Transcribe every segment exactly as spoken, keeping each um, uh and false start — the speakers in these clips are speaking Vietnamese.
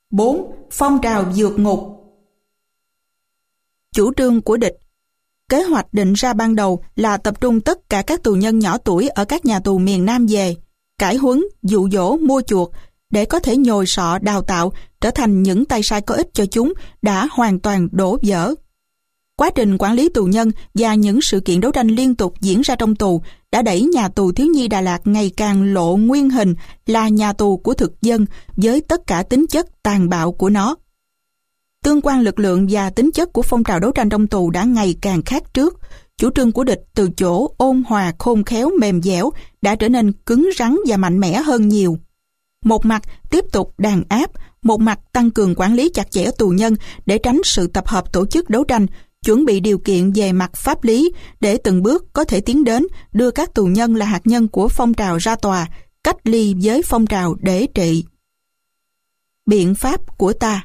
bốn. Phong trào vượt ngục. Chủ trương của địch. Kế hoạch định ra ban đầu là tập trung tất cả các tù nhân nhỏ tuổi ở các nhà tù miền Nam về, cải huấn, dụ dỗ, mua chuộc, để có thể nhồi sọ đào tạo trở thành những tay sai có ích cho chúng đã hoàn toàn đổ vỡ. Quá trình quản lý tù nhân và những sự kiện đấu tranh liên tục diễn ra trong tù đã đẩy nhà tù thiếu nhi Đà Lạt ngày càng lộ nguyên hình là nhà tù của thực dân với tất cả tính chất tàn bạo của nó. Tương quan lực lượng và tính chất của phong trào đấu tranh trong tù đã ngày càng khác trước. Chủ trương của địch từ chỗ ôn hòa, khôn khéo, mềm dẻo đã trở nên cứng rắn và mạnh mẽ hơn nhiều. Một mặt tiếp tục đàn áp, một mặt tăng cường quản lý chặt chẽ tù nhân để tránh sự tập hợp tổ chức đấu tranh, chuẩn bị điều kiện về mặt pháp lý để từng bước có thể tiến đến đưa các tù nhân là hạt nhân của phong trào ra tòa, cách ly với phong trào để trị. Biện pháp của ta.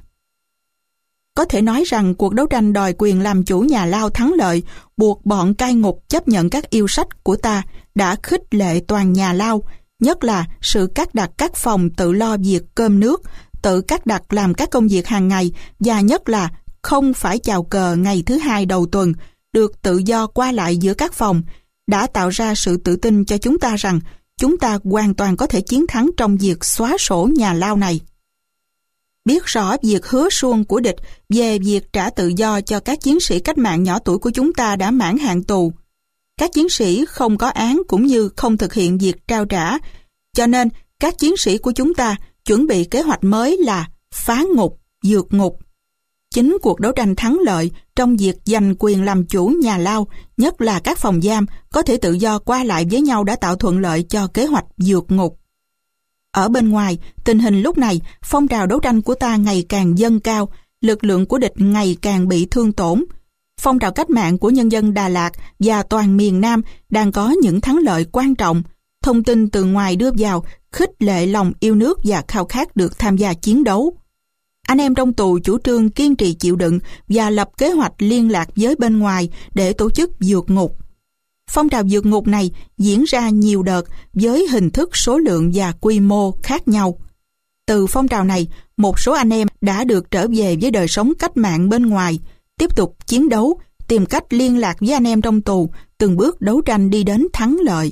Có thể nói rằng cuộc đấu tranh đòi quyền làm chủ nhà lao thắng lợi, buộc bọn cai ngục chấp nhận các yêu sách của ta đã khích lệ toàn nhà lao, nhất là sự cắt đặt các phòng tự lo việc cơm nước, tự cắt đặt làm các công việc hàng ngày, và nhất là không phải chào cờ ngày thứ hai đầu tuần, được tự do qua lại giữa các phòng, đã tạo ra sự tự tin cho chúng ta rằng chúng ta hoàn toàn có thể chiến thắng trong việc xóa sổ nhà lao này. Biết rõ việc hứa suông của địch về việc trả tự do cho các chiến sĩ cách mạng nhỏ tuổi của chúng ta đã mãn hạn tù. Các chiến sĩ không có án cũng như không thực hiện việc trao trả, cho nên các chiến sĩ của chúng ta chuẩn bị kế hoạch mới là phá ngục, vượt ngục. Chính cuộc đấu tranh thắng lợi trong việc giành quyền làm chủ nhà lao, nhất là các phòng giam, có thể tự do qua lại với nhau đã tạo thuận lợi cho kế hoạch vượt ngục. Ở bên ngoài, tình hình lúc này, phong trào đấu tranh của ta ngày càng dâng cao, lực lượng của địch ngày càng bị thương tổn. Phong trào cách mạng của nhân dân Đà Lạt và toàn miền Nam đang có những thắng lợi quan trọng. Thông tin từ ngoài đưa vào, khích lệ lòng yêu nước và khao khát được tham gia chiến đấu. Anh em trong tù chủ trương kiên trì chịu đựng và lập kế hoạch liên lạc với bên ngoài để tổ chức vượt ngục. Phong trào vượt ngục này diễn ra nhiều đợt với hình thức, số lượng và quy mô khác nhau. Từ phong trào này, một số anh em đã được trở về với đời sống cách mạng bên ngoài, tiếp tục chiến đấu, tìm cách liên lạc với anh em trong tù, từng bước đấu tranh đi đến thắng lợi.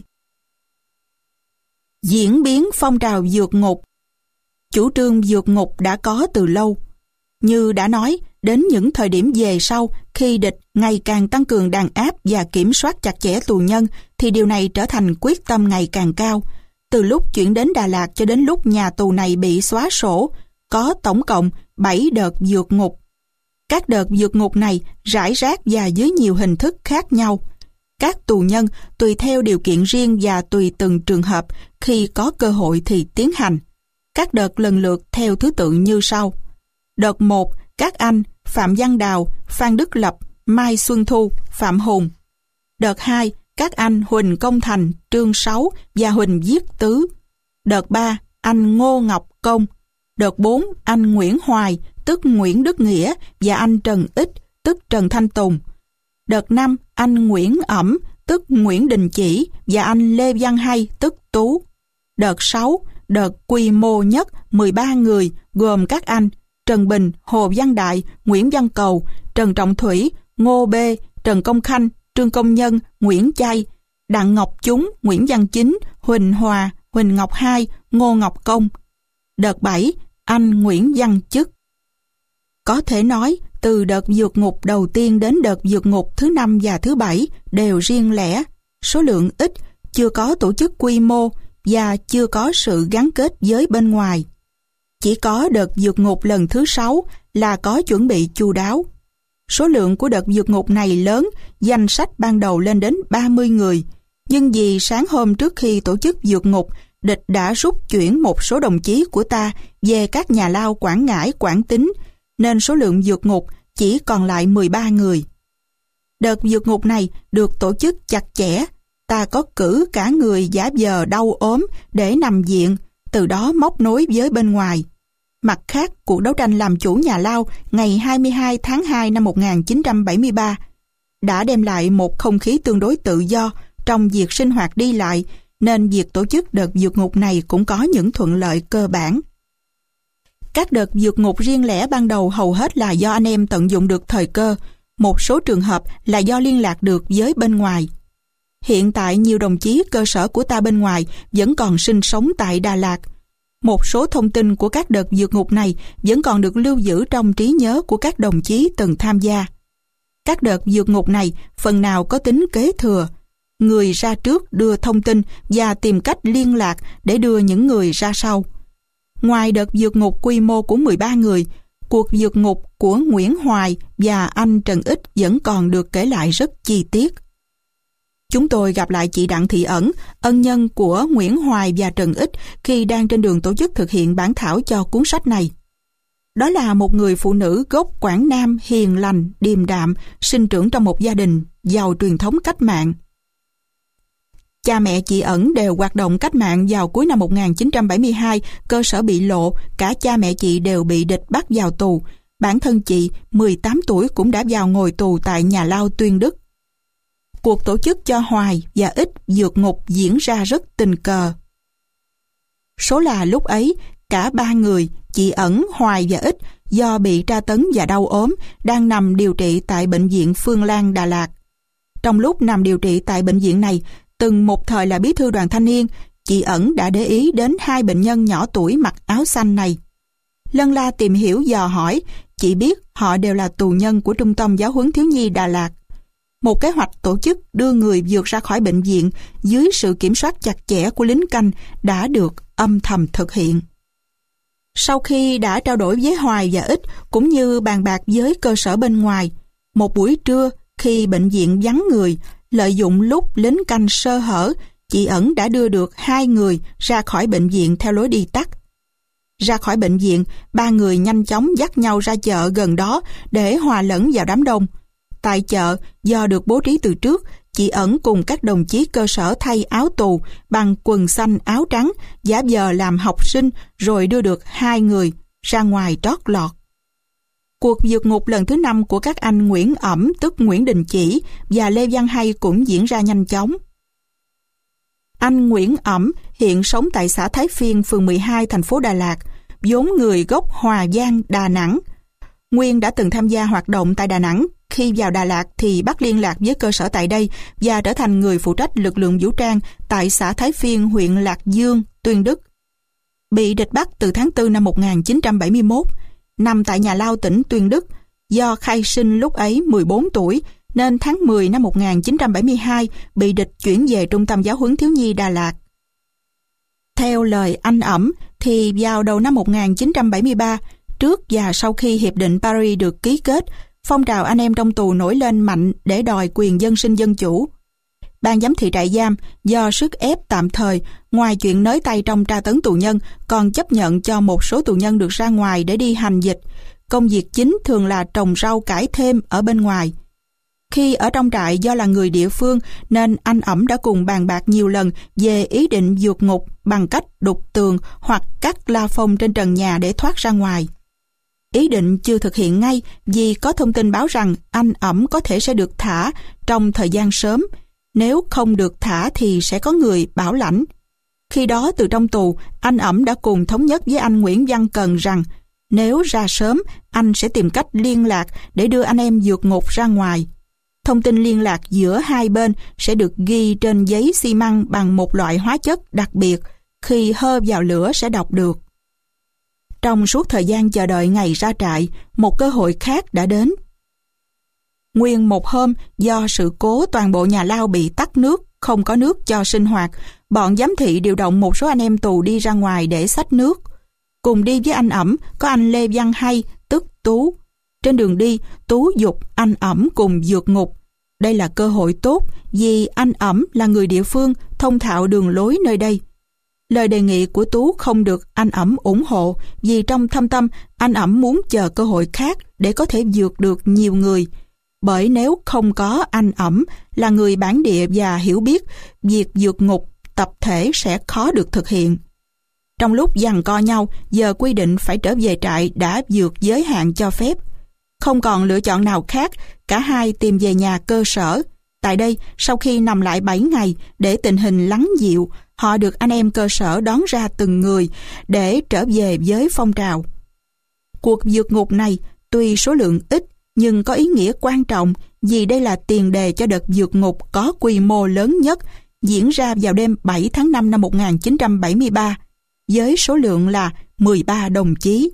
Diễn biến phong trào vượt ngục. Chủ trương vượt ngục đã có từ lâu. Như đã nói, đến những thời điểm về sau, khi địch ngày càng tăng cường đàn áp và kiểm soát chặt chẽ tù nhân, thì điều này trở thành quyết tâm ngày càng cao. Từ lúc chuyển đến Đà Lạt cho đến lúc nhà tù này bị xóa sổ, có tổng cộng bảy đợt vượt ngục. Các đợt vượt ngục này rải rác và dưới nhiều hình thức khác nhau. Các tù nhân tùy theo điều kiện riêng và tùy từng trường hợp, khi có cơ hội thì tiến hành. Các đợt lần lượt theo thứ tự như sau. Đợt một, các anh Phạm Văn Đào, Phan Đức Lập, Mai Xuân Thu, Phạm Hùng. Đợt hai, các anh Huỳnh Công Thành, Trương Sáu và Huỳnh Viết Tứ. Đợt ba, anh Ngô Ngọc Công. Đợt bốn, anh Nguyễn Hoài, tức Nguyễn Đức Nghĩa, và anh Trần Ích, tức Trần Thanh Tùng. Đợt năm, anh Nguyễn Ẩm, tức Nguyễn Đình Chỉ, và anh Lê Văn Hay, tức Tú. Đợt sáu, đợt quy mô nhất mười ba người, gồm các anh Trần Bình, Hồ Văn Đại, Nguyễn Văn Cầu, Trần Trọng Thủy, Ngô Bê, Trần Công Khanh, Trương Công Nhân, Nguyễn Chay, Đặng Ngọc Chúng, Nguyễn Văn Chính, Huỳnh Hòa, Huỳnh Ngọc Hai, Ngô Ngọc Công. Đợt bảy, anh Nguyễn Văn Chức. Có thể nói, từ đợt vượt ngục đầu tiên đến đợt vượt ngục thứ năm và thứ bảy đều riêng lẻ, số lượng ít, chưa có tổ chức quy mô và chưa có sự gắn kết với bên ngoài. Chỉ có đợt vượt ngục lần thứ sáu là có chuẩn bị chu đáo. Số lượng của đợt vượt ngục này lớn, danh sách ban đầu lên đến ba mươi người. Nhưng vì sáng hôm trước khi tổ chức vượt ngục, địch đã rút chuyển một số đồng chí của ta về các nhà lao Quảng Ngãi, Quảng Tín, nên số lượng vượt ngục chỉ còn lại mười ba người. Đợt vượt ngục này được tổ chức chặt chẽ. Ta có cử cả người giả vờ đau ốm để nằm viện, từ đó móc nối với bên ngoài. Mặt khác, cuộc đấu tranh làm chủ nhà lao ngày hai mươi hai tháng hai năm một nghìn chín trăm bảy mươi ba đã đem lại một không khí tương đối tự do trong việc sinh hoạt đi lại, nên việc tổ chức đợt vượt ngục này cũng có những thuận lợi cơ bản. Các đợt vượt ngục riêng lẻ ban đầu hầu hết là do anh em tận dụng được thời cơ, một số trường hợp là do liên lạc được với bên ngoài. Hiện tại nhiều đồng chí cơ sở của ta bên ngoài vẫn còn sinh sống tại Đà Lạt. Một số thông tin của các đợt vượt ngục này vẫn còn được lưu giữ trong trí nhớ của các đồng chí từng tham gia. Các đợt vượt ngục này phần nào có tính kế thừa. Người ra trước đưa thông tin và tìm cách liên lạc để đưa những người ra sau. Ngoài đợt vượt ngục quy mô của mười ba người, cuộc vượt ngục của Nguyễn Hoài và anh Trần Ích vẫn còn được kể lại rất chi tiết. Chúng tôi gặp lại chị Đặng Thị Ẩn, ân nhân của Nguyễn Hoài và Trần Ích khi đang trên đường tổ chức thực hiện bản thảo cho cuốn sách này. Đó là một người phụ nữ gốc Quảng Nam hiền lành, điềm đạm, sinh trưởng trong một gia đình giàu truyền thống cách mạng. Cha mẹ chị Ẩn đều hoạt động cách mạng vào cuối năm một nghìn chín trăm bảy mươi hai, cơ sở bị lộ, cả cha mẹ chị đều bị địch bắt vào tù. Bản thân chị, mười tám tuổi cũng đã vào ngồi tù tại nhà lao Tuyên Đức. Cuộc tổ chức cho Hoài và Ích vượt ngục diễn ra rất tình cờ. Số là lúc ấy, cả ba người, chị Ẩn, Hoài và Ích, do bị tra tấn và đau ốm, đang nằm điều trị tại Bệnh viện Phương Lan, Đà Lạt. Trong lúc nằm điều trị tại bệnh viện này, từng một thời là bí thư đoàn thanh niên, chị Ẩn đã để ý đến hai bệnh nhân nhỏ tuổi mặc áo xanh này. Lân la tìm hiểu dò hỏi, chị biết họ đều là tù nhân của Trung tâm Giáo huấn Thiếu nhi Đà Lạt. Một kế hoạch tổ chức đưa người vượt ra khỏi bệnh viện dưới sự kiểm soát chặt chẽ của lính canh đã được âm thầm thực hiện. Sau khi đã trao đổi với Hoài và Ích cũng như bàn bạc với cơ sở bên ngoài, một buổi trưa khi bệnh viện vắng người, lợi dụng lúc lính canh sơ hở, chị Ẩn đã đưa được hai người ra khỏi bệnh viện theo lối đi tắt. Ra khỏi bệnh viện, ba người nhanh chóng dắt nhau ra chợ gần đó để hòa lẫn vào đám đông. Tại chợ, do được bố trí từ trước, chị Ẩn cùng các đồng chí cơ sở thay áo tù bằng quần xanh áo trắng, giả vờ làm học sinh rồi đưa được hai người ra ngoài trót lọt. Cuộc vượt ngục lần thứ năm của các anh Nguyễn Ẩm tức Nguyễn Đình Chỉ và Lê Văn Hay cũng diễn ra nhanh chóng. Anh Nguyễn Ẩm hiện sống tại xã Thái Phiên, phường mười hai, thành phố Đà Lạt, vốn người gốc Hòa Giang, Đà Nẵng. Nguyên đã từng tham gia hoạt động tại Đà Nẵng. Khi vào Đà Lạt thì bắt liên lạc với cơ sở tại đây và trở thành người phụ trách lực lượng vũ trang tại xã Thái Phiên, huyện Lạc Dương, Tuyên Đức. Bị địch bắt từ tháng tư năm một nghìn chín trăm bảy mươi mốt, nằm tại nhà lao tỉnh Tuyên Đức. Do khai sinh lúc ấy mười bốn tuổi, nên tháng mười năm một nghìn chín trăm bảy mươi hai bị địch chuyển về Trung tâm Giáo huấn Thiếu nhi Đà Lạt. Theo lời anh Ẩm thì vào đầu năm một nghìn chín trăm bảy mươi ba, trước và sau khi Hiệp định Paris được ký kết, phong trào anh em trong tù nổi lên mạnh để đòi quyền dân sinh dân chủ. Ban giám thị trại giam do sức ép tạm thời, ngoài chuyện nới tay trong tra tấn tù nhân, còn chấp nhận cho một số tù nhân được ra ngoài để đi hành dịch. Công việc chính thường là trồng rau cải thêm ở bên ngoài. Khi ở trong trại do là người địa phương nên anh Ẩm đã cùng bàn bạc nhiều lần về ý định vượt ngục bằng cách đục tường hoặc cắt la phong trên trần nhà để thoát ra ngoài. Ý định chưa thực hiện ngay vì có thông tin báo rằng anh Ẩm có thể sẽ được thả trong thời gian sớm. Nếu không được thả thì sẽ có người bảo lãnh. Khi đó từ trong tù, anh Ẩm đã cùng thống nhất với anh Nguyễn Văn Cần rằng nếu ra sớm, anh sẽ tìm cách liên lạc để đưa anh em vượt ngục ra ngoài. Thông tin liên lạc giữa hai bên sẽ được ghi trên giấy xi măng bằng một loại hóa chất đặc biệt, khi hơ vào lửa sẽ đọc được. Trong suốt thời gian chờ đợi ngày ra trại, một cơ hội khác đã đến. Nguyên một hôm, do sự cố toàn bộ nhà lao bị tắc nước, không có nước cho sinh hoạt, bọn giám thị điều động một số anh em tù đi ra ngoài để xách nước. Cùng đi với anh Ẩm có anh Lê Văn Hay, tức Tú. Trên đường đi, Tú giục anh Ẩm cùng vượt ngục. Đây là cơ hội tốt vì anh Ẩm là người địa phương, thông thạo đường lối nơi đây. Lời đề nghị của Tú không được anh Ẩm ủng hộ vì trong thâm tâm anh Ẩm muốn chờ cơ hội khác để có thể vượt được nhiều người. Bởi nếu không có anh Ẩm là người bản địa và hiểu biết, việc vượt ngục tập thể sẽ khó được thực hiện. Trong lúc giằng co nhau, giờ quy định phải trở về trại đã vượt giới hạn cho phép. Không còn lựa chọn nào khác, cả hai tìm về nhà cơ sở. Tại đây, sau khi nằm lại bảy ngày để tình hình lắng dịu, họ được anh em cơ sở đón ra từng người để trở về với phong trào. Cuộc vượt ngục này tuy số lượng ít nhưng có ý nghĩa quan trọng vì đây là tiền đề cho đợt vượt ngục có quy mô lớn nhất diễn ra vào đêm bảy tháng năm năm một nghìn chín trăm bảy mươi ba với số lượng là mười ba đồng chí.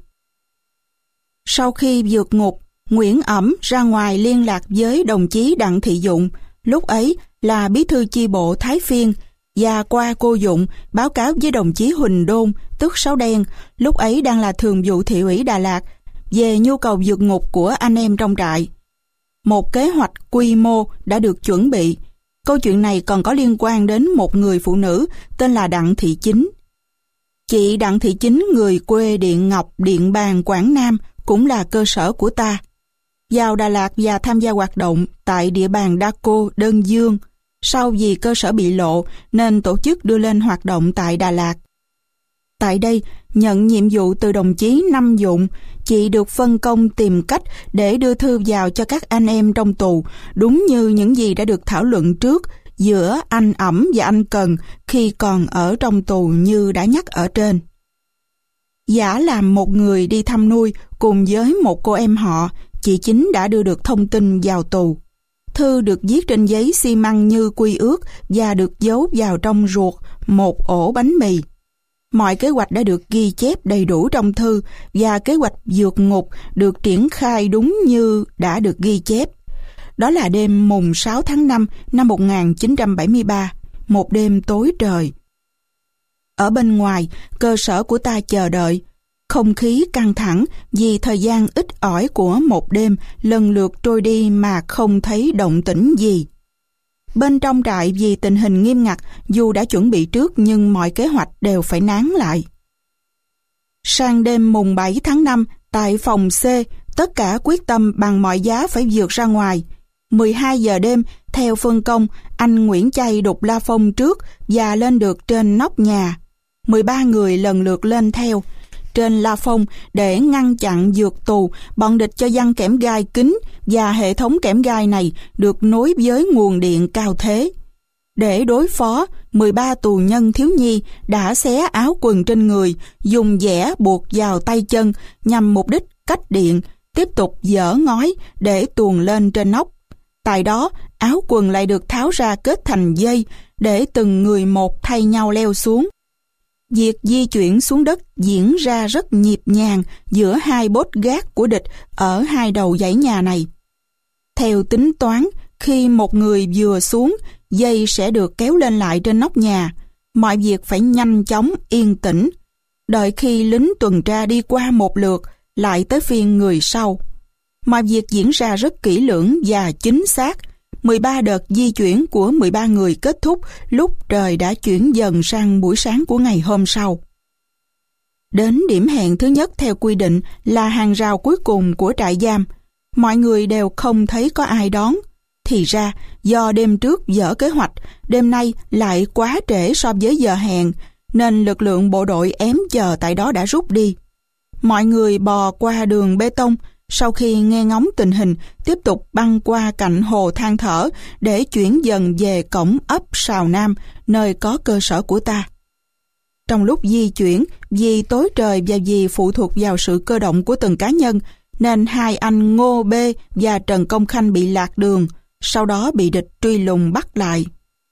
Sau khi vượt ngục, Nguyễn Ẩm ra ngoài liên lạc với đồng chí Đặng Thị Dụng, lúc ấy là bí thư chi bộ Thái Phiên, và qua cô Dụng báo cáo với đồng chí Huỳnh Đôn, tức Sáu Đen, lúc ấy đang là thường vụ thị ủy Đà Lạt, về nhu cầu vượt ngục của anh em trong trại. Một kế hoạch quy mô đã được chuẩn bị. Câu chuyện này còn có liên quan đến một người phụ nữ tên là Đặng Thị Chính. Chị Đặng Thị Chính, người quê Điện Ngọc, Điện Bàn, Quảng Nam, cũng là cơ sở của ta. Vào Đà Lạt và tham gia hoạt động tại địa bàn Đa Cô, Đơn Dương. Sau vì cơ sở bị lộ nên tổ chức đưa lên hoạt động tại Đà Lạt. Tại đây, nhận nhiệm vụ từ đồng chí Năm Dụng, chị được phân công tìm cách để đưa thư vào cho các anh em trong tù, đúng như những gì đã được thảo luận trước giữa anh Ẩm và anh Cần khi còn ở trong tù như đã nhắc ở trên. Giả làm một người đi thăm nuôi cùng với một cô em họ, chị Chính đã đưa được thông tin vào tù. Thư được viết trên giấy xi măng như quy ước và được giấu vào trong ruột một ổ bánh mì. Mọi kế hoạch đã được ghi chép đầy đủ trong thư và kế hoạch vượt ngục được triển khai đúng như đã được ghi chép. Đó là đêm mùng sáu tháng năm năm một nghìn chín trăm bảy mươi ba, một đêm tối trời. Ở bên ngoài, cơ sở của ta chờ đợi. Không khí căng thẳng vì thời gian ít ỏi của một đêm lần lượt trôi đi mà không thấy động tĩnh gì. Bên trong trại vì tình hình nghiêm ngặt, dù đã chuẩn bị trước nhưng mọi kế hoạch đều phải nán lại. Sang đêm mùng bảy tháng năm, tại phòng C, tất cả quyết tâm bằng mọi giá phải vượt ra ngoài. mười hai giờ đêm, theo phân công, anh Nguyễn Chay đục la phong trước và lên được trên nóc nhà. mười ba người lần lượt lên theo. Trên la phong để ngăn chặn vượt tù, bọn địch cho giăng kẽm gai kín và hệ thống kẽm gai này được nối với nguồn điện cao thế. Để đối phó, mười ba tù nhân thiếu nhi đã xé áo quần trên người, dùng dẻ buộc vào tay chân nhằm mục đích cách điện, tiếp tục dỡ ngói để tuồn lên trên nóc. Tại đó, áo quần lại được tháo ra kết thành dây để từng người một thay nhau leo xuống. Việc di chuyển xuống đất diễn ra rất nhịp nhàng giữa hai bốt gác của địch ở hai đầu dãy nhà này. Theo tính toán, khi một người vừa xuống, dây sẽ được kéo lên lại trên nóc nhà. Mọi việc phải nhanh chóng, yên tĩnh. Đợi khi lính tuần tra đi qua một lượt, lại tới phiên người sau. Mọi việc diễn ra rất kỹ lưỡng và chính xác. mười ba đợt di chuyển của mười ba người kết thúc lúc trời đã chuyển dần sang buổi sáng của ngày hôm sau. Đến điểm hẹn thứ nhất theo quy định là hàng rào cuối cùng của trại giam. Mọi người đều không thấy có ai đón. Thì ra, do đêm trước dở kế hoạch, đêm nay lại quá trễ so với giờ hẹn, nên lực lượng bộ đội ém chờ tại đó đã rút đi. Mọi người bò qua đường bê tông, sau khi nghe ngóng tình hình, tiếp tục băng qua cạnh hồ Than Thở để chuyển dần về cổng ấp Sào Nam, nơi có cơ sở của ta. Trong lúc di chuyển, vì tối trời và vì phụ thuộc vào sự cơ động của từng cá nhân, nên hai anh Ngô B và Trần Công Khanh bị lạc đường, sau đó bị địch truy lùng bắt lại.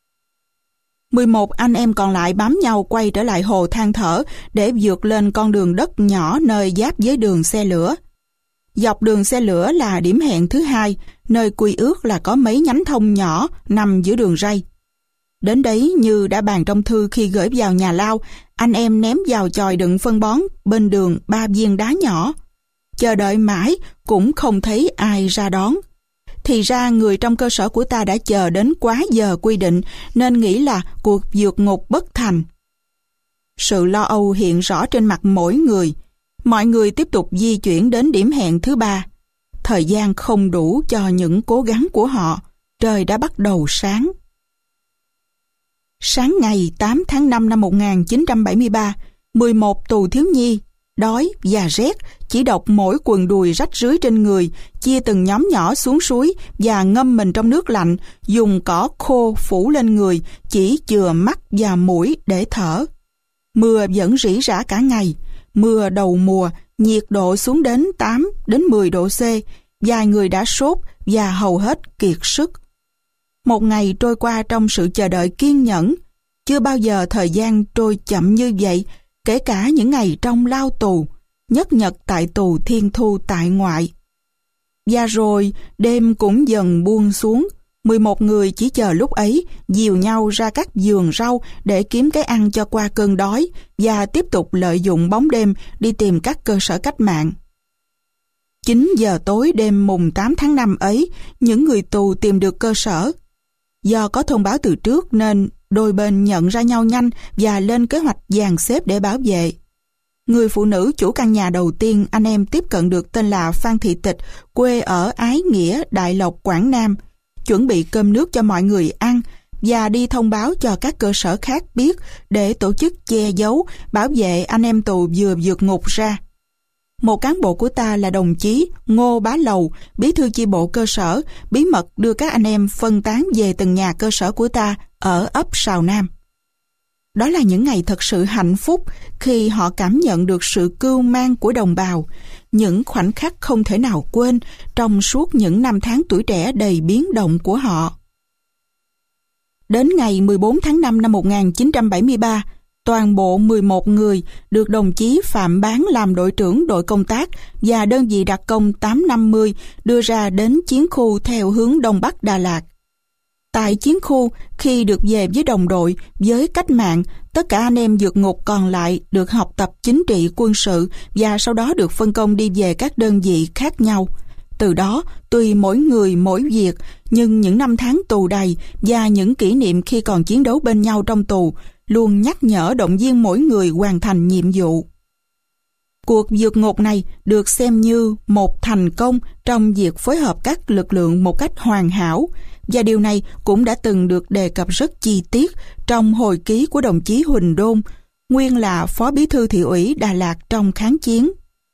mười một anh em còn lại bám nhau quay trở lại hồ Than Thở để vượt lên con đường đất nhỏ nơi giáp với đường xe lửa. Dọc đường xe lửa là điểm hẹn thứ hai, nơi quy ước là có mấy nhánh thông nhỏ nằm giữa đường ray. Đến đấy như đã bàn trong thư khi gửi vào nhà lao, anh em ném vào chòi đựng phân bón bên đường ba viên đá nhỏ. Chờ đợi mãi cũng không thấy ai ra đón. Thì ra người trong cơ sở của ta đã chờ đến quá giờ quy định nên nghĩ là cuộc vượt ngục bất thành. Sự lo âu hiện rõ trên mặt mỗi người. Mọi người tiếp tục di chuyển đến điểm hẹn thứ ba. Thời gian không đủ cho những cố gắng của họ. Trời đã bắt đầu sáng. Sáng ngày tám tháng năm năm một nghìn chín trăm bảy mươi ba, mười một tù thiếu nhi, đói và rét, chỉ độc mỗi quần đùi rách rưới trên người, chia từng nhóm nhỏ xuống suối và ngâm mình trong nước lạnh, dùng cỏ khô phủ lên người, chỉ chừa mắt và mũi để thở. Mưa vẫn rỉ rả cả ngày, mưa đầu mùa nhiệt độ xuống đến tám đến mười độ C, vài người đã sốt và hầu hết kiệt sức. Một ngày trôi qua trong sự chờ đợi kiên nhẫn. Chưa bao giờ thời gian trôi chậm như vậy, kể cả những ngày trong lao tù, nhất nhật tại tù Thiên Thu tại ngoại. Và rồi đêm cũng dần buông xuống. mười một người chỉ chờ lúc ấy dìu nhau ra các vườn rau để kiếm cái ăn cho qua cơn đói và tiếp tục lợi dụng bóng đêm đi tìm các cơ sở cách mạng. chín giờ tối đêm mùng tám tháng năm ấy, những người tù tìm được cơ sở. Do có thông báo từ trước nên đôi bên nhận ra nhau nhanh và lên kế hoạch dàn xếp để bảo vệ. Người phụ nữ chủ căn nhà đầu tiên anh em tiếp cận được tên là Phan Thị Tịch, quê ở Ái Nghĩa, Đại Lộc, Quảng Nam, chuẩn bị cơm nước cho mọi người ăn và đi thông báo cho các cơ sở khác biết để tổ chức che giấu, bảo vệ anh em tù vừa vượt ngục ra. Một cán bộ của ta là đồng chí Ngô Bá Lầu, bí thư chi bộ cơ sở, bí mật đưa các anh em phân tán về từng nhà cơ sở của ta ở ấp Sào Nam. Đó là những ngày thật sự hạnh phúc khi họ cảm nhận được sự cưu mang của đồng bào, những khoảnh khắc không thể nào quên trong suốt những năm tháng tuổi trẻ đầy biến động của họ. Đến ngày mười bốn tháng năm năm một nghìn chín trăm bảy mươi ba, toàn bộ mười một người được đồng chí Phạm Bán làm đội trưởng đội công tác và đơn vị đặc công tám năm mươi đưa ra đến chiến khu theo hướng Đông Bắc Đà Lạt. Tại chiến khu, khi được về với đồng đội, với cách mạng, tất cả anh em vượt ngục còn lại được học tập chính trị quân sự và sau đó được phân công đi về các đơn vị khác nhau. Từ đó, tùy mỗi người mỗi việc, nhưng những năm tháng tù đầy và những kỷ niệm khi còn chiến đấu bên nhau trong tù luôn nhắc nhở động viên mỗi người hoàn thành nhiệm vụ. Cuộc vượt ngục này được xem như một thành công trong việc phối hợp các lực lượng một cách hoàn hảo, và điều này cũng đã từng được đề cập rất chi tiết trong hồi ký của đồng chí Huỳnh Đôn, nguyên là Phó Bí thư Thị ủy Đà Lạt trong kháng chiến.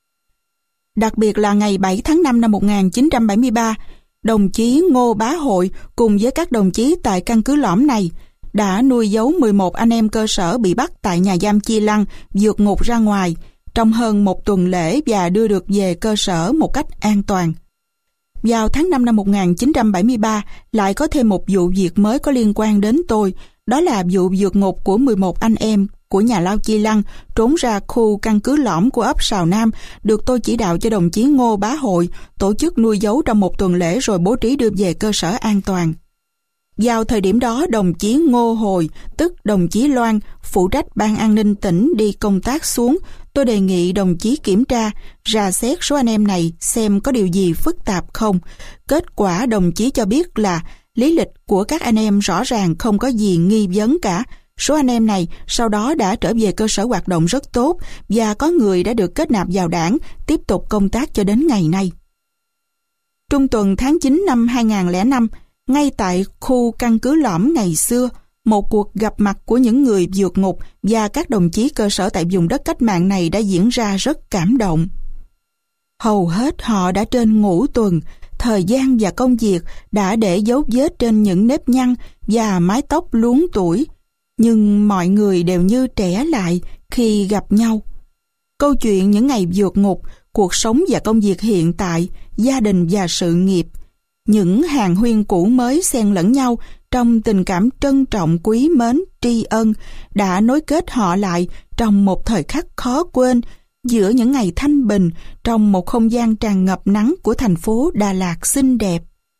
Đặc biệt là ngày bảy tháng năm năm một nghìn chín trăm bảy mươi ba, đồng chí Ngô Bá Hội cùng với các đồng chí tại căn cứ lõm này đã nuôi giấu mười một anh em cơ sở bị bắt tại nhà giam Chi Lăng vượt ngục ra ngoài trong hơn một tuần lễ và đưa được về cơ sở một cách an toàn. Vào tháng năm năm một nghìn chín trăm bảy mươi ba, lại có thêm một vụ việc mới có liên quan đến tôi, đó là vụ vượt ngục của mười một anh em của nhà lao Chi Lăng trốn ra khu căn cứ lõm của ấp Sào Nam, được tôi chỉ đạo cho đồng chí Ngô Bá Hội tổ chức nuôi giấu trong một tuần lễ rồi bố trí đưa về cơ sở an toàn. Vào thời điểm đó, đồng chí Ngô Hồi, tức đồng chí Loan, phụ trách ban an ninh tỉnh đi công tác xuống. Tôi đề nghị đồng chí kiểm tra, rà xét số anh em này xem có điều gì phức tạp không. Kết quả đồng chí cho biết là lý lịch của các anh em rõ ràng không có gì nghi vấn cả. Số anh em này sau đó đã trở về cơ sở hoạt động rất tốt và có người đã được kết nạp vào đảng, tiếp tục công tác cho đến ngày nay. Trung tuần tháng chín năm hai nghìn lẻ năm, ngay tại khu căn cứ lõm ngày xưa, một cuộc gặp mặt của những người vượt ngục và các đồng chí cơ sở tại vùng đất cách mạng này đã diễn ra rất cảm động. Hầu hết họ đã trên ngũ tuần, thời gian và công việc đã để dấu vết trên những nếp nhăn và mái tóc luống tuổi, nhưng mọi người đều như trẻ lại khi gặp nhau. Câu chuyện những ngày vượt ngục, cuộc sống và công việc hiện tại, gia đình và sự nghiệp, những hàng huyên cũ mới xen lẫn nhau trong tình cảm trân trọng quý mến tri ân đã nối kết họ lại trong một thời khắc khó quên giữa những ngày thanh bình trong một không gian tràn ngập nắng của thành phố Đà Lạt xinh đẹp.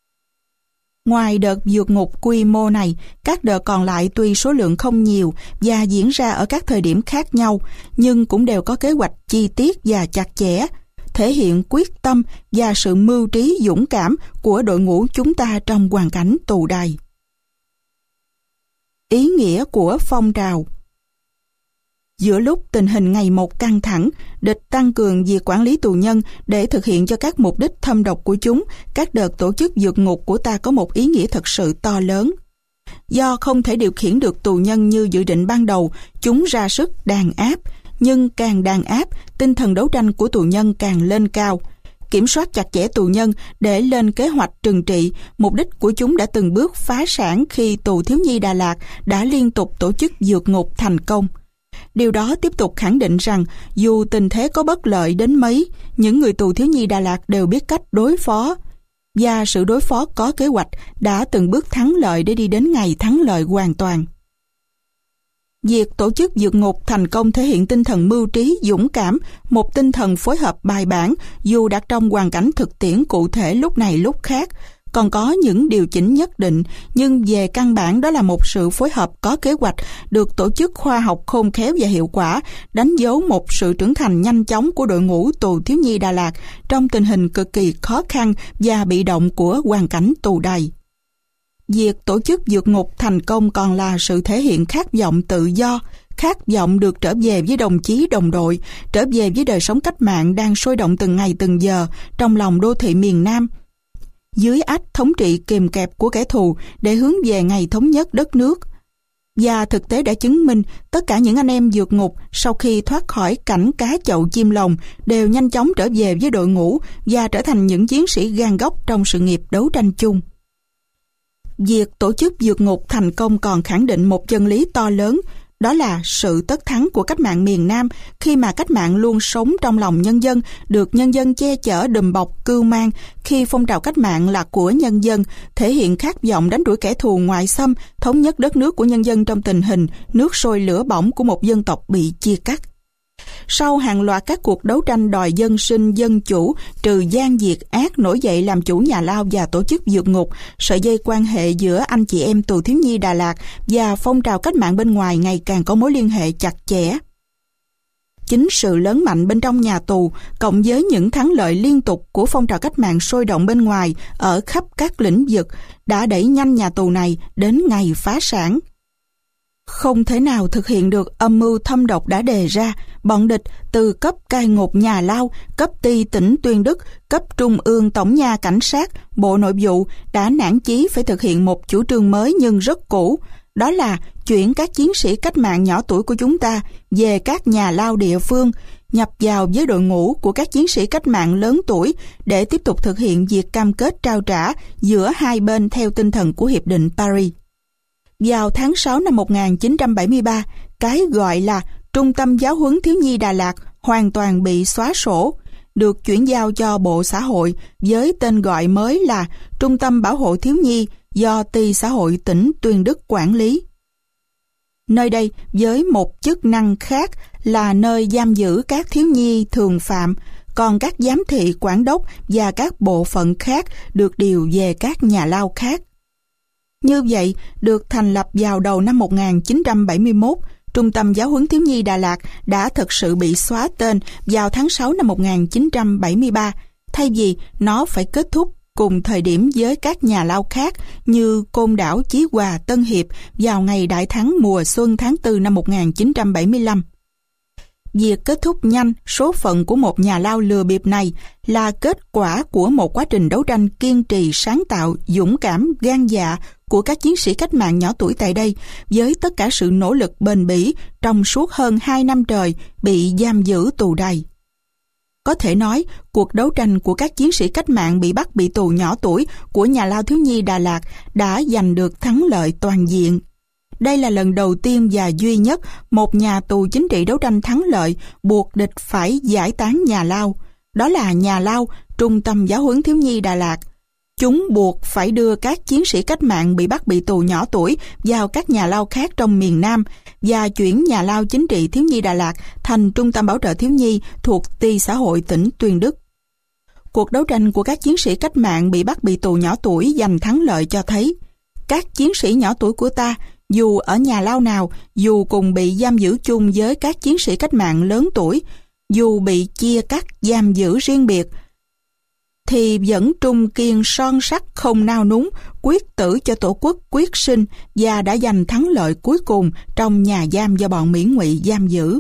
Ngoài đợt vượt ngục quy mô này, các đợt còn lại tuy số lượng không nhiều và diễn ra ở các thời điểm khác nhau, nhưng cũng đều có kế hoạch chi tiết và chặt chẽ, thể hiện quyết tâm và sự mưu trí dũng cảm của đội ngũ chúng ta trong hoàn cảnh tù đầy. Ý nghĩa của phong trào. Giữa lúc tình hình ngày một căng thẳng, địch tăng cường việc quản lý tù nhân để thực hiện cho các mục đích thâm độc của chúng, các đợt tổ chức vượt ngục của ta có một ý nghĩa thật sự to lớn. Do không thể điều khiển được tù nhân như dự định ban đầu, chúng ra sức đàn áp, nhưng càng đàn áp, tinh thần đấu tranh của tù nhân càng lên cao. Kiểm soát chặt chẽ tù nhân để lên kế hoạch trừng trị, mục đích của chúng đã từng bước phá sản khi tù thiếu nhi Đà Lạt đã liên tục tổ chức vượt ngục thành công. Điều đó tiếp tục khẳng định rằng dù tình thế có bất lợi đến mấy, những người tù thiếu nhi Đà Lạt đều biết cách đối phó. Và sự đối phó có kế hoạch đã từng bước thắng lợi để đi đến ngày thắng lợi hoàn toàn. Việc tổ chức vượt ngục thành công thể hiện tinh thần mưu trí, dũng cảm, một tinh thần phối hợp bài bản dù đặt trong hoàn cảnh thực tiễn cụ thể lúc này lúc khác, còn có những điều chỉnh nhất định, nhưng về căn bản đó là một sự phối hợp có kế hoạch, được tổ chức khoa học khôn khéo và hiệu quả, đánh dấu một sự trưởng thành nhanh chóng của đội ngũ tù thiếu nhi Đà Lạt trong tình hình cực kỳ khó khăn và bị động của hoàn cảnh tù đầy. Việc tổ chức vượt ngục thành công còn là sự thể hiện khát vọng tự do, khát vọng được trở về với đồng chí đồng đội, trở về với đời sống cách mạng đang sôi động từng ngày từng giờ trong lòng đô thị miền Nam, dưới ách thống trị kìm kẹp của kẻ thù để hướng về ngày thống nhất đất nước. Và thực tế đã chứng minh tất cả những anh em vượt ngục sau khi thoát khỏi cảnh cá chậu chim lồng đều nhanh chóng trở về với đội ngũ và trở thành những chiến sĩ gan góc trong sự nghiệp đấu tranh chung. Việc tổ chức vượt ngục thành công còn khẳng định một chân lý to lớn, đó là sự tất thắng của cách mạng miền Nam khi mà cách mạng luôn sống trong lòng nhân dân, được nhân dân che chở đùm bọc cưu mang, khi phong trào cách mạng là của nhân dân, thể hiện khát vọng đánh đuổi kẻ thù ngoại xâm, thống nhất đất nước của nhân dân trong tình hình nước sôi lửa bỏng của một dân tộc bị chia cắt. Sau hàng loạt các cuộc đấu tranh đòi dân sinh dân chủ, trừ gian diệt ác nổi dậy làm chủ nhà lao và tổ chức vượt ngục, sợi dây quan hệ giữa anh chị em tù thiếu nhi Đà Lạt và phong trào cách mạng bên ngoài ngày càng có mối liên hệ chặt chẽ. Chính sự lớn mạnh bên trong nhà tù, cộng với những thắng lợi liên tục của phong trào cách mạng sôi động bên ngoài ở khắp các lĩnh vực, đã đẩy nhanh nhà tù này đến ngày phá sản. Không thể nào thực hiện được âm mưu thâm độc đã đề ra, bọn địch từ cấp cai ngục nhà lao, cấp ty tỉnh Tuyên Đức, cấp trung ương tổng nha cảnh sát, bộ nội vụ đã nản chí phải thực hiện một chủ trương mới nhưng rất cũ, đó là chuyển các chiến sĩ cách mạng nhỏ tuổi của chúng ta về các nhà lao địa phương, nhập vào với đội ngũ của các chiến sĩ cách mạng lớn tuổi để tiếp tục thực hiện việc cam kết trao trả giữa hai bên theo tinh thần của Hiệp định Paris. Vào tháng sáu năm một nghìn chín trăm bảy mươi ba, cái gọi là Trung tâm Giáo huấn Thiếu nhi Đà Lạt hoàn toàn bị xóa sổ, được chuyển giao cho Bộ Xã hội với tên gọi mới là Trung tâm Bảo hộ Thiếu nhi do Ty Xã hội tỉnh Tuyên Đức quản lý. Nơi đây với một chức năng khác là nơi giam giữ các thiếu nhi thường phạm, còn các giám thị quản đốc và các bộ phận khác được điều về các nhà lao khác. Như vậy, được thành lập vào đầu năm một nghìn chín trăm bảy mươi mốt, Trung tâm Giáo huấn Thiếu nhi Đà Lạt đã thực sự bị xóa tên vào tháng sáu năm một nghìn chín trăm bảy mươi ba, thay vì nó phải kết thúc cùng thời điểm với các nhà lao khác như Côn Đảo, Chí Hòa, Tân Hiệp vào ngày đại thắng mùa xuân tháng tư năm một nghìn chín trăm bảy mươi lăm. Việc kết thúc nhanh số phận của một nhà lao lừa bịp này là kết quả của một quá trình đấu tranh kiên trì, sáng tạo, dũng cảm, gan dạ của các chiến sĩ cách mạng nhỏ tuổi tại đây, với tất cả sự nỗ lực bền bỉ trong suốt hơn hai năm trời bị giam giữ tù đầy. Có thể nói, cuộc đấu tranh của các chiến sĩ cách mạng bị bắt bị tù nhỏ tuổi của nhà lao thiếu nhi Đà Lạt đã giành được thắng lợi toàn diện. Đây là lần đầu tiên và duy nhất một nhà tù chính trị đấu tranh thắng lợi buộc địch phải giải tán nhà lao. Đó là nhà lao Trung tâm Giáo huấn Thiếu nhi Đà Lạt. Chúng buộc phải đưa các chiến sĩ cách mạng bị bắt bị tù nhỏ tuổi vào các nhà lao khác trong miền Nam và chuyển nhà lao chính trị thiếu nhi Đà Lạt thành Trung tâm Bảo trợ Thiếu nhi thuộc Ty Xã hội tỉnh Tuyên Đức. Cuộc đấu tranh của các chiến sĩ cách mạng bị bắt bị tù nhỏ tuổi giành thắng lợi cho thấy các chiến sĩ nhỏ tuổi của ta, dù ở nhà lao nào, dù cùng bị giam giữ chung với các chiến sĩ cách mạng lớn tuổi, dù bị chia cắt giam giữ riêng biệt, thì vẫn trung kiên son sắt không nao núng, quyết tử cho Tổ quốc quyết sinh và đã giành thắng lợi cuối cùng trong nhà giam do bọn Mỹ Ngụy giam giữ.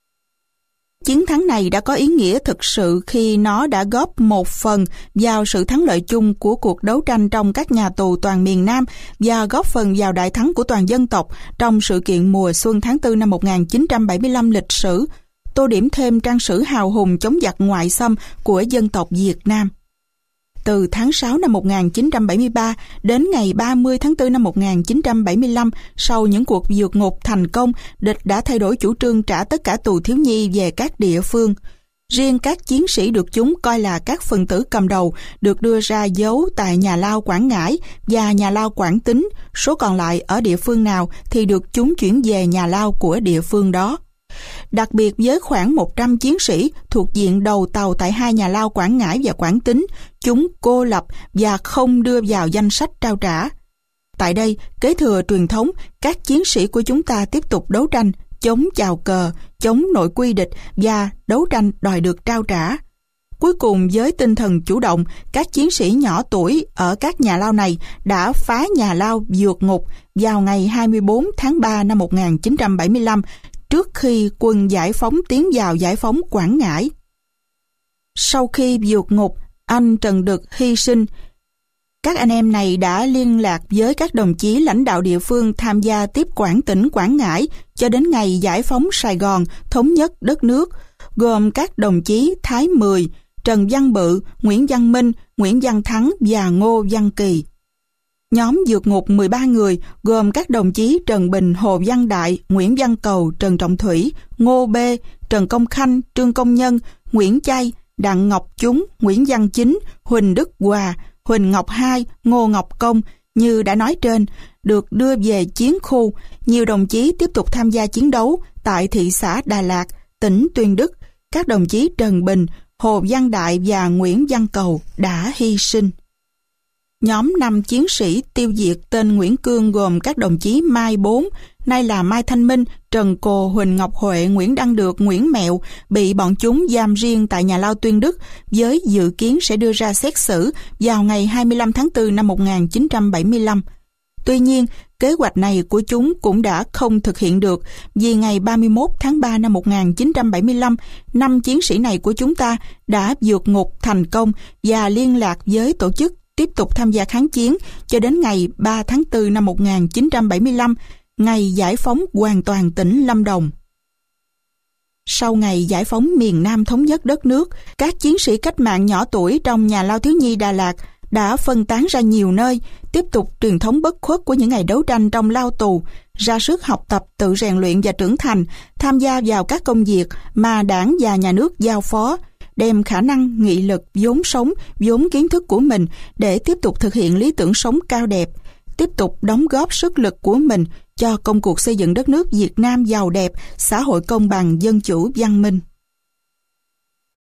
Chiến thắng này đã có ý nghĩa thực sự khi nó đã góp một phần vào sự thắng lợi chung của cuộc đấu tranh trong các nhà tù toàn miền Nam và góp phần vào đại thắng của toàn dân tộc trong sự kiện mùa xuân tháng tư năm một nghìn chín trăm bảy mươi lăm lịch sử, tô điểm thêm trang sử hào hùng chống giặc ngoại xâm của dân tộc Việt Nam. từ tháng sáu năm một nghìn chín trăm bảy mươi ba đến ngày ba mươi tháng tư năm một nghìn chín trăm bảy mươi lăm, sau những cuộc vượt ngục thành công, địch đã thay đổi chủ trương trả tất cả tù thiếu nhi về các địa phương. Riêng các chiến sĩ được chúng coi là các phần tử cầm đầu được đưa ra giấu tại nhà lao Quảng Ngãi và nhà lao Quảng Tín, số còn lại ở địa phương nào thì được chúng chuyển về nhà lao của địa phương đó. Đặc biệt với khoảng một trăm chiến sĩ thuộc diện đầu tàu tại hai nhà lao Quảng Ngãi và Quảng Tín, chúng cô lập và không đưa vào danh sách trao trả. Tại đây, kế thừa truyền thống, các chiến sĩ của chúng ta tiếp tục đấu tranh, chống chào cờ, chống nội quy địch và đấu tranh đòi được trao trả. Cuối cùng, với tinh thần chủ động, các chiến sĩ nhỏ tuổi ở các nhà lao này đã phá nhà lao vượt ngục vào ngày hai mươi tư tháng ba năm một nghìn chín trăm bảy mươi lăm, trước khi quân giải phóng tiến vào giải phóng Quảng Ngãi. Sau khi vượt ngục, anh Trần Đực hy sinh. Các anh em này đã liên lạc với các đồng chí lãnh đạo địa phương tham gia tiếp quản tỉnh Quảng Ngãi cho đến ngày giải phóng Sài Gòn, thống nhất đất nước, gồm các đồng chí Thái Mười, Trần Văn Bự, Nguyễn Văn Minh, Nguyễn Văn Thắng và Ngô Văn Kỳ. Nhóm vượt ngục mười ba người gồm các đồng chí Trần Bình, Hồ Văn Đại, Nguyễn Văn Cầu, Trần Trọng Thủy, Ngô Bê, Trần Công Khanh, Trương Công Nhân, Nguyễn Chay, Đặng Ngọc Chúng, Nguyễn Văn Chính, Huỳnh Đức Hòa, Huỳnh Ngọc Hai, Ngô Ngọc Công, như đã nói trên, được đưa về chiến khu. Nhiều đồng chí tiếp tục tham gia chiến đấu tại thị xã Đà Lạt, tỉnh Tuyên Đức. Các đồng chí Trần Bình, Hồ Văn Đại và Nguyễn Văn Cầu đã hy sinh. Nhóm năm chiến sĩ tiêu diệt tên Nguyễn Cương gồm các đồng chí Mai Bốn, nay là Mai Thanh Minh, Trần Cồ, Huỳnh Ngọc Huệ, Nguyễn Đăng Được, Nguyễn Mẹo, bị bọn chúng giam riêng tại nhà lao Tuyên Đức với dự kiến sẽ đưa ra xét xử vào ngày hai mươi lăm tháng tư năm một nghìn chín trăm bảy mươi lăm. Tuy nhiên, kế hoạch này của chúng cũng đã không thực hiện được vì ngày ba mươi mốt tháng ba năm một nghìn chín trăm bảy mươi lăm, năm chiến sĩ này của chúng ta đã vượt ngục thành công và liên lạc với tổ chức tiếp tục tham gia kháng chiến cho đến ngày ba tháng tư năm một nghìn chín trăm bảy mươi lăm, ngày giải phóng hoàn toàn tỉnh Lâm Đồng. Sau ngày giải phóng miền Nam thống nhất đất nước, các chiến sĩ cách mạng nhỏ tuổi trong nhà lao thiếu nhi Đà Lạt đã phân tán ra nhiều nơi, tiếp tục truyền thống bất khuất của những ngày đấu tranh trong lao tù, ra sức học tập, tự rèn luyện và trưởng thành, tham gia vào các công việc mà Đảng và Nhà nước giao phó, đem khả năng, nghị lực, vốn sống, vốn kiến thức của mình để tiếp tục thực hiện lý tưởng sống cao đẹp, tiếp tục đóng góp sức lực của mình cho công cuộc xây dựng đất nước Việt Nam giàu đẹp, xã hội công bằng, dân chủ, văn minh.